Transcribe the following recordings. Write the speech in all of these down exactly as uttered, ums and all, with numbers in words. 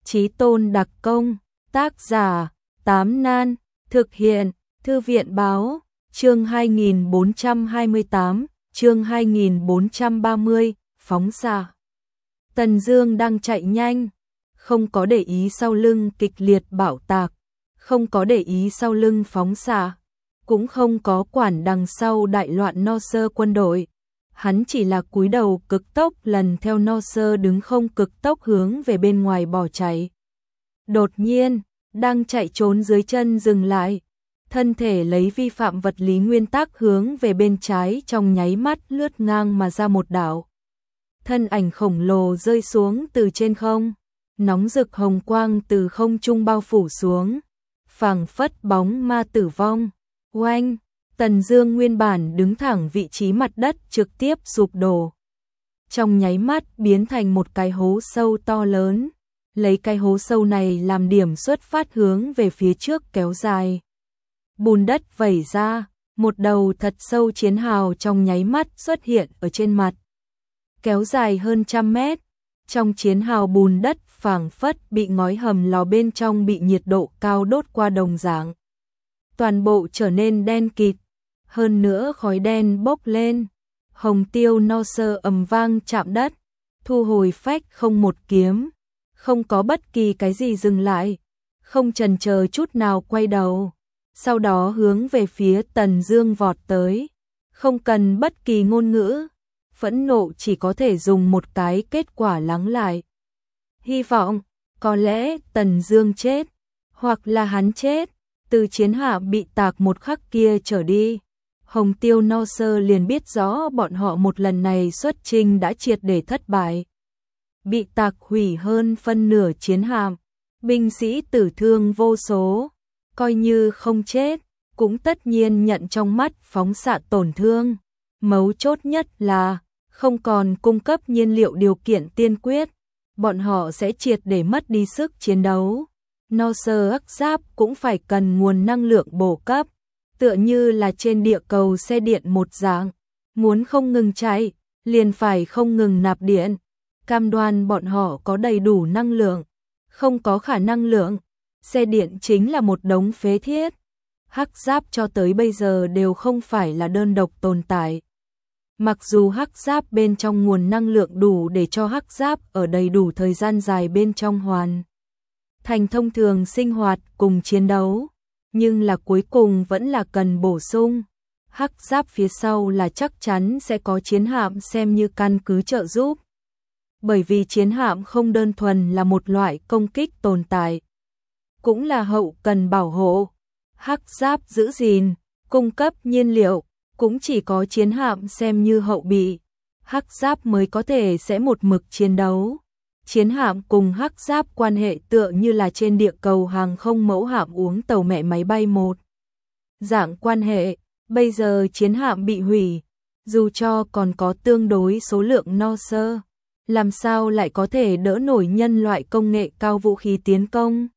Chí tôn đặc công, tác giả, Tám Nan, thực hiện, Thư viện báo, chương hai nghìn bốn trăm hai mươi tám, chương hai nghìn bốn trăm ba mươi, phóng xạ. Tần Dương đang chạy nhanh, không có để ý sau lưng kịch liệt bạo tạc, không có để ý sau lưng phóng xạ, cũng không có quản đằng sau đại loạn no sơ quân đội. Hắn chỉ là cúi đầu cực tốc lần theo no sơ đứng không cực tốc hướng về bên ngoài bỏ chạy. Đột nhiên, đang chạy trốn dưới chân dừng lại, thân thể lấy vi phạm vật lý nguyên tắc hướng về bên trái trong nháy mắt lướt ngang mà ra một đạo. Thân ảnh khổng lồ rơi xuống từ trên không, nóng rực hồng quang từ không trung bao phủ xuống, phảng phất bóng ma tử vong. Oanh! Tần Dương nguyên bản đứng thẳng vị trí mặt đất trực tiếp sụp đổ. Trong nháy mắt biến thành một cái hố sâu to lớn, lấy cái hố sâu này làm điểm xuất phát hướng về phía trước kéo dài. Bùn đất vẩy ra, một đầu thật sâu chiến hào trong nháy mắt xuất hiện ở trên mặt. Kéo dài hơn trăm mét, trong chiến hào bùn đất phảng phất bị ngói hầm lò bên trong bị nhiệt độ cao đốt qua đồng dạng. Toàn bộ trở nên đen kịt, hơn nữa khói đen bốc lên. Hồng Tiêu no sơ ầm vang chạm đất, thu hồi phách không một kiếm, không có bất kỳ cái gì dừng lại, không chần chờ chút nào quay đầu, sau đó hướng về phía Tần Dương vọt tới, không cần bất kỳ ngôn ngữ, phẫn nộ chỉ có thể dùng một cái kết quả lắng lại. Hy vọng, có lẽ Tần Dương chết, hoặc là hắn chết, từ chiến hạm bị tạc một khắc kia trở đi. Hồng Tiêu no sơ liền biết rõ bọn họ một lần này xuất chinh đã triệt để thất bại. Bị tạc hủy hơn phân nửa chiến hạm, binh sĩ tử thương vô số, coi như không chết, cũng tất nhiên nhận trong mắt phóng xạ tổn thương. Mấu chốt nhất là, không còn cung cấp nhiên liệu điều kiện tiên quyết, bọn họ sẽ triệt để mất đi sức chiến đấu. No sơ hắc giáp cũng phải cần nguồn năng lượng bổ cấp, tựa như là trên địa cầu xe điện một dạng, muốn không ngừng chạy, liền phải không ngừng nạp điện, cam đoan bọn họ có đầy đủ năng lượng, không có khả năng lượng, xe điện chính là một đống phế thiết. Hắc giáp cho tới bây giờ đều không phải là đơn độc tồn tại. Mặc dù hắc giáp bên trong nguồn năng lượng đủ để cho hắc giáp ở đầy đủ thời gian dài bên trong hoàn thành thông thường sinh hoạt cùng chiến đấu, nhưng là cuối cùng vẫn là cần bổ sung. Hắc giáp phía sau là chắc chắn sẽ có chiến hạm xem như căn cứ trợ giúp. Bởi vì chiến hạm không đơn thuần là một loại công kích tồn tại, cũng là hậu cần bảo hộ. Hắc giáp giữ gìn, cung cấp nhiên liệu, cũng chỉ có chiến hạm xem như hậu bị, hắc giáp mới có thể sẽ một mực chiến đấu. Chiến hạm cùng hắc giáp quan hệ tựa như là trên địa cầu hàng không mẫu hạm uống tàu mẹ máy bay một dạng quan hệ. Bây giờ chiến hạm bị hủy, dù cho còn có tương đối số lượng no sơ, làm sao lại có thể đỡ nổi nhân loại công nghệ cao vũ khí tiến công.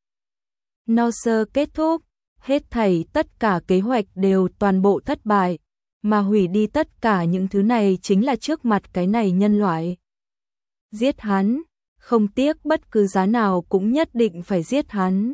No sơ kết thúc, hết thảy tất cả kế hoạch đều toàn bộ thất bại, mà hủy đi tất cả những thứ này chính là trước mặt cái này nhân loại. Giết hắn, không tiếc bất cứ giá nào cũng nhất định phải giết hắn.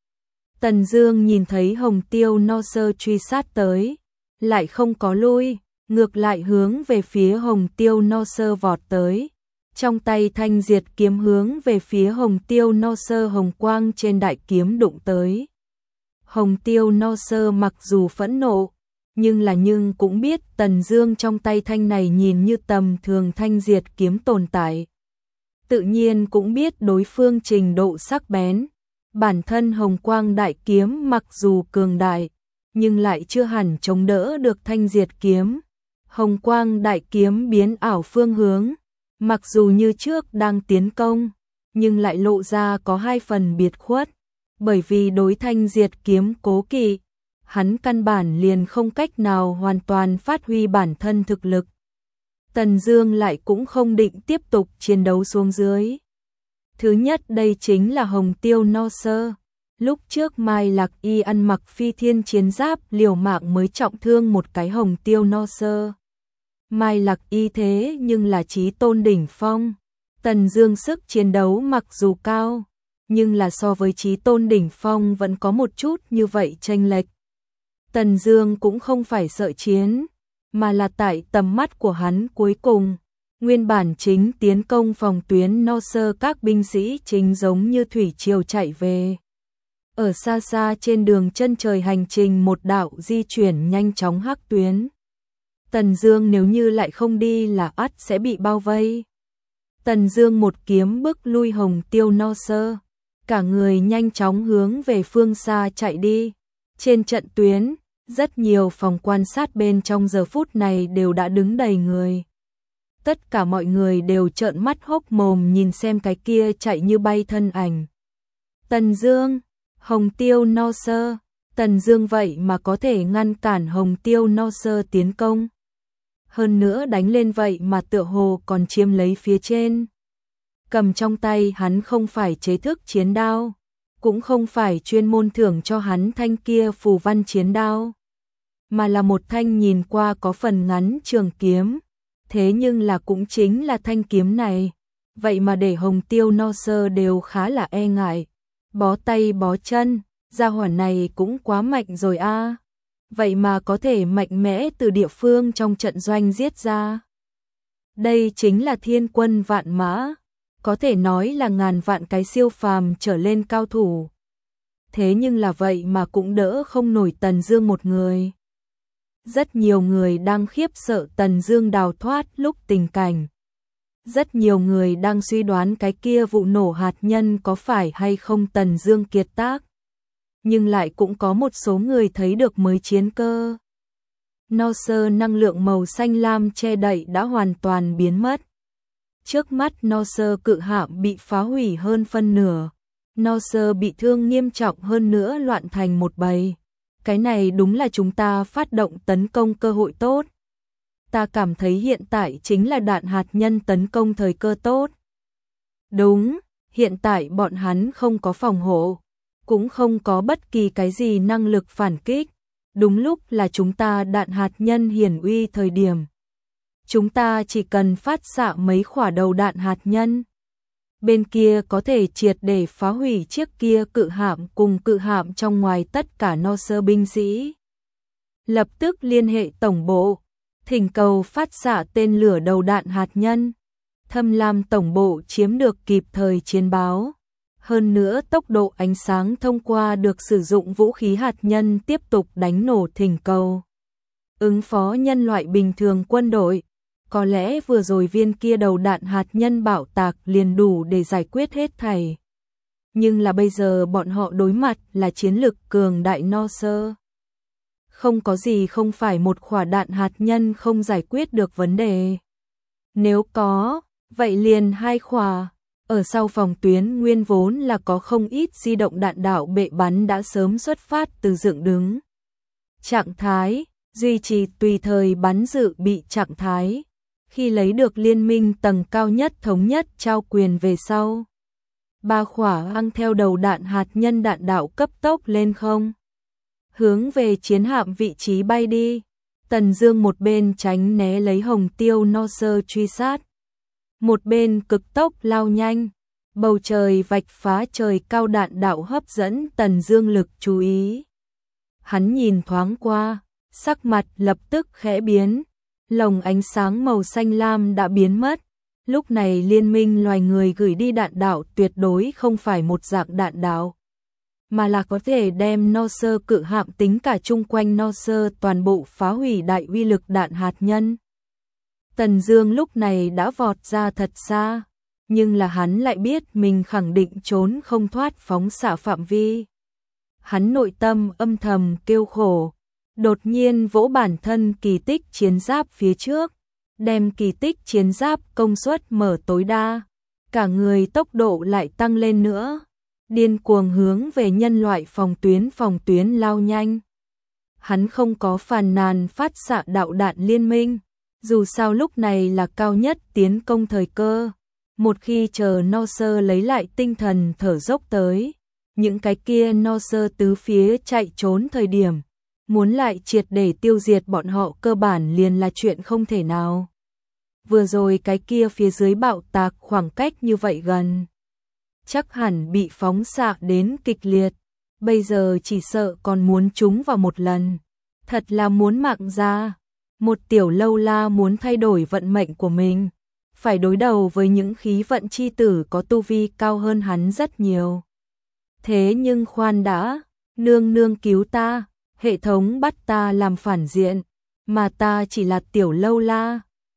Tần Dương nhìn thấy Hồng Tiêu no sơ truy sát tới, lại không có lui, ngược lại hướng về phía Hồng Tiêu no sơ vọt tới. Trong tay thanh diệt kiếm hướng về phía Hồng Tiêu no sơ hồng quang trên đại kiếm đụng tới. Hồng Tiêu no sơ mặc dù phẫn nộ, nhưng là nhưng cũng biết Tần Dương trong tay thanh này nhìn như tầm thường thanh diệt kiếm tồn tại. Tự nhiên cũng biết đối phương trình độ sắc bén. Bản thân hồng quang đại kiếm mặc dù cường đại, nhưng lại chưa hẳn chống đỡ được thanh diệt kiếm. Hồng quang đại kiếm biến ảo phương hướng, mặc dù như trước đang tiến công, nhưng lại lộ ra có hai phần biệt khuất. Bởi vì đối thanh diệt kiếm cố kỵ, hắn căn bản liền không cách nào hoàn toàn phát huy bản thân thực lực. Tần Dương lại cũng không định tiếp tục chiến đấu xuống dưới. Thứ nhất đây chính là Hồng Tiêu no sơ. Lúc trước Mai Lạc Y ăn mặc phi thiên chiến giáp liều mạng mới trọng thương một cái Hồng Tiêu no sơ. Mai Lạc Y thế nhưng là chí tôn đỉnh phong. Tần Dương sức chiến đấu mặc dù cao, nhưng là so với chí tôn đỉnh phong vẫn có một chút như vậy chênh lệch. Tần Dương cũng không phải sợ chiến, mà là tại tầm mắt của hắn cuối cùng, nguyên bản chính tiến công phòng tuyến no sơ các binh sĩ chính giống như thủy triều chạy về. Ở xa xa trên đường chân trời hành trình một đạo di chuyển nhanh chóng hắc tuyến. Tần Dương nếu như lại không đi là ắt sẽ bị bao vây. Tần Dương một kiếm bức lui Hồng Tiêu no sơ, cả người nhanh chóng hướng về phương xa chạy đi. Trên trận tuyến, rất nhiều phòng quan sát bên trong giờ phút này đều đã đứng đầy người. Tất cả mọi người đều trợn mắt hốc mồm nhìn xem cái kia chạy như bay thân ảnh. Tần Dương, Hồng Tiêu no sơ, Tần Dương vậy mà có thể ngăn cản Hồng Tiêu no sơ tiến công. Hơn nữa đánh lên vậy mà tựa hồ còn chiếm lấy phía trên. Cầm trong tay hắn không phải chế thức chiến đao, cũng không phải chuyên môn thưởng cho hắn thanh kia phù văn chiến đao, mà là một thanh nhìn qua có phần ngắn trường kiếm. Thế nhưng là cũng chính là thanh kiếm này, vậy mà để Hồng Tiêu no sơ đều khá là e ngại, bó tay bó chân, gia hỏa này cũng quá mạnh rồi a. Vậy mà có thể mạnh mẽ từ địa phương trong trận doanh giết ra. Đây chính là thiên quân vạn mã, có thể nói là ngàn vạn cái siêu phàm trở lên cao thủ. Thế nhưng là vậy mà cũng đỡ không nổi Tần Dương một người. Rất nhiều người đang khiếp sợ Tần Dương đào thoát lúc tình cảnh. Rất nhiều người đang suy đoán cái kia vụ nổ hạt nhân có phải hay không Tần Dương kiệt tác. Nhưng lại cũng có một số người thấy được mới chiến cơ. No sơ năng lượng màu xanh lam che đậy đã hoàn toàn biến mất. Trước mắt No sơ cự hạm bị phá hủy hơn phân nửa. No sơ bị thương nghiêm trọng hơn nữa loạn thành một bầy. Cái này đúng là chúng ta phát động tấn công cơ hội tốt. Ta cảm thấy hiện tại chính là đạn hạt nhân tấn công thời cơ tốt. Đúng, hiện tại bọn hắn không có phòng hộ, cũng không có bất kỳ cái gì năng lực phản kích. Đúng lúc là chúng ta đạn hạt nhân hiển uy thời điểm. Chúng ta chỉ cần phát xạ mấy quả đầu đạn hạt nhân. Bên kia có thể triệt để phá hủy chiếc kia cự hạm cùng cự hạm trong ngoài tất cả no sơ binh sĩ. Lập tức liên hệ tổng bộ, thỉnh cầu phát xạ tên lửa đầu đạn hạt nhân. Thâm Lam tổng bộ chiếm được kịp thời chiến báo. Hơn nữa tốc độ ánh sáng thông qua được sử dụng vũ khí hạt nhân tiếp tục đánh nổ thỉnh cầu. Ứng phó nhân loại bình thường quân đội. Có lẽ vừa rồi viên kia đầu đạn hạt nhân bạo tạc liền đủ để giải quyết hết thảy. Nhưng là bây giờ bọn họ đối mặt là chiến lực cường đại no sơ. Không có gì không phải một quả đạn hạt nhân không giải quyết được vấn đề. Nếu có, vậy liền hai quả. Ở sau phòng tuyến nguyên vốn là có không ít di động đạn đạo bệ bắn đã sớm xuất phát từ dựng đứng. Trạng thái, duy trì tùy thời bắn dự bị trạng thái. Khi lấy được liên minh tầng cao nhất thống nhất trao quyền về sau. Ba khỏa hăng theo đầu đạn hạt nhân đạn đạo cấp tốc lên không. Hướng về chiến hạm vị trí bay đi. Tần Dương một bên tránh né lấy Hồng Tiêu no sơ truy sát. Một bên cực tốc lao nhanh. Bầu trời vạch phá trời cao đạn đạo hấp dẫn Tần Dương lực chú ý. Hắn nhìn thoáng qua, sắc mặt lập tức khẽ biến. Lồng ánh sáng màu xanh lam đã biến mất. Lúc này liên minh loài người gửi đi đạn đạo tuyệt đối không phải một dạng đạn đạo, mà là có thể đem no sơ cự hạm tính cả chung quanh no sơ toàn bộ phá hủy đại uy lực đạn hạt nhân. Tần Dương lúc này đã vọt ra thật xa, nhưng là hắn lại biết mình khẳng định trốn không thoát phóng xạ phạm vi. Hắn nội tâm âm thầm kêu khổ. Đột nhiên vỗ bản thân kỳ tích chiến giáp phía trước, đem kỳ tích chiến giáp công suất mở tối đa, cả người tốc độ lại tăng lên nữa, điên cuồng hướng về nhân loại phòng tuyến phòng tuyến lao nhanh. Hắn không có phàn nàn phát xạ đạo đạn liên minh, dù sao lúc này là cao nhất tiến công thời cơ. Một khi chờ no sơ lấy lại tinh thần thở dốc tới, những cái kia no sơ tứ phía chạy trốn thời điểm, muốn lại triệt để tiêu diệt bọn họ cơ bản liền là chuyện không thể nào. Vừa rồi cái kia phía dưới bạo tạc khoảng cách như vậy gần. chắc hẳn bị phóng xạ đến kịch liệt, bây giờ chỉ sợ còn muốn trúng vào một lần, thật là muốn mạng ra. Một tiểu lâu la muốn thay đổi vận mệnh của mình, phải đối đầu với những khí vận chi tử có tu vi cao hơn hắn rất nhiều. Thế nhưng khoan đã, nương nương cứu ta, hệ thống bắt ta làm phản diện, mà ta chỉ là tiểu lâu la,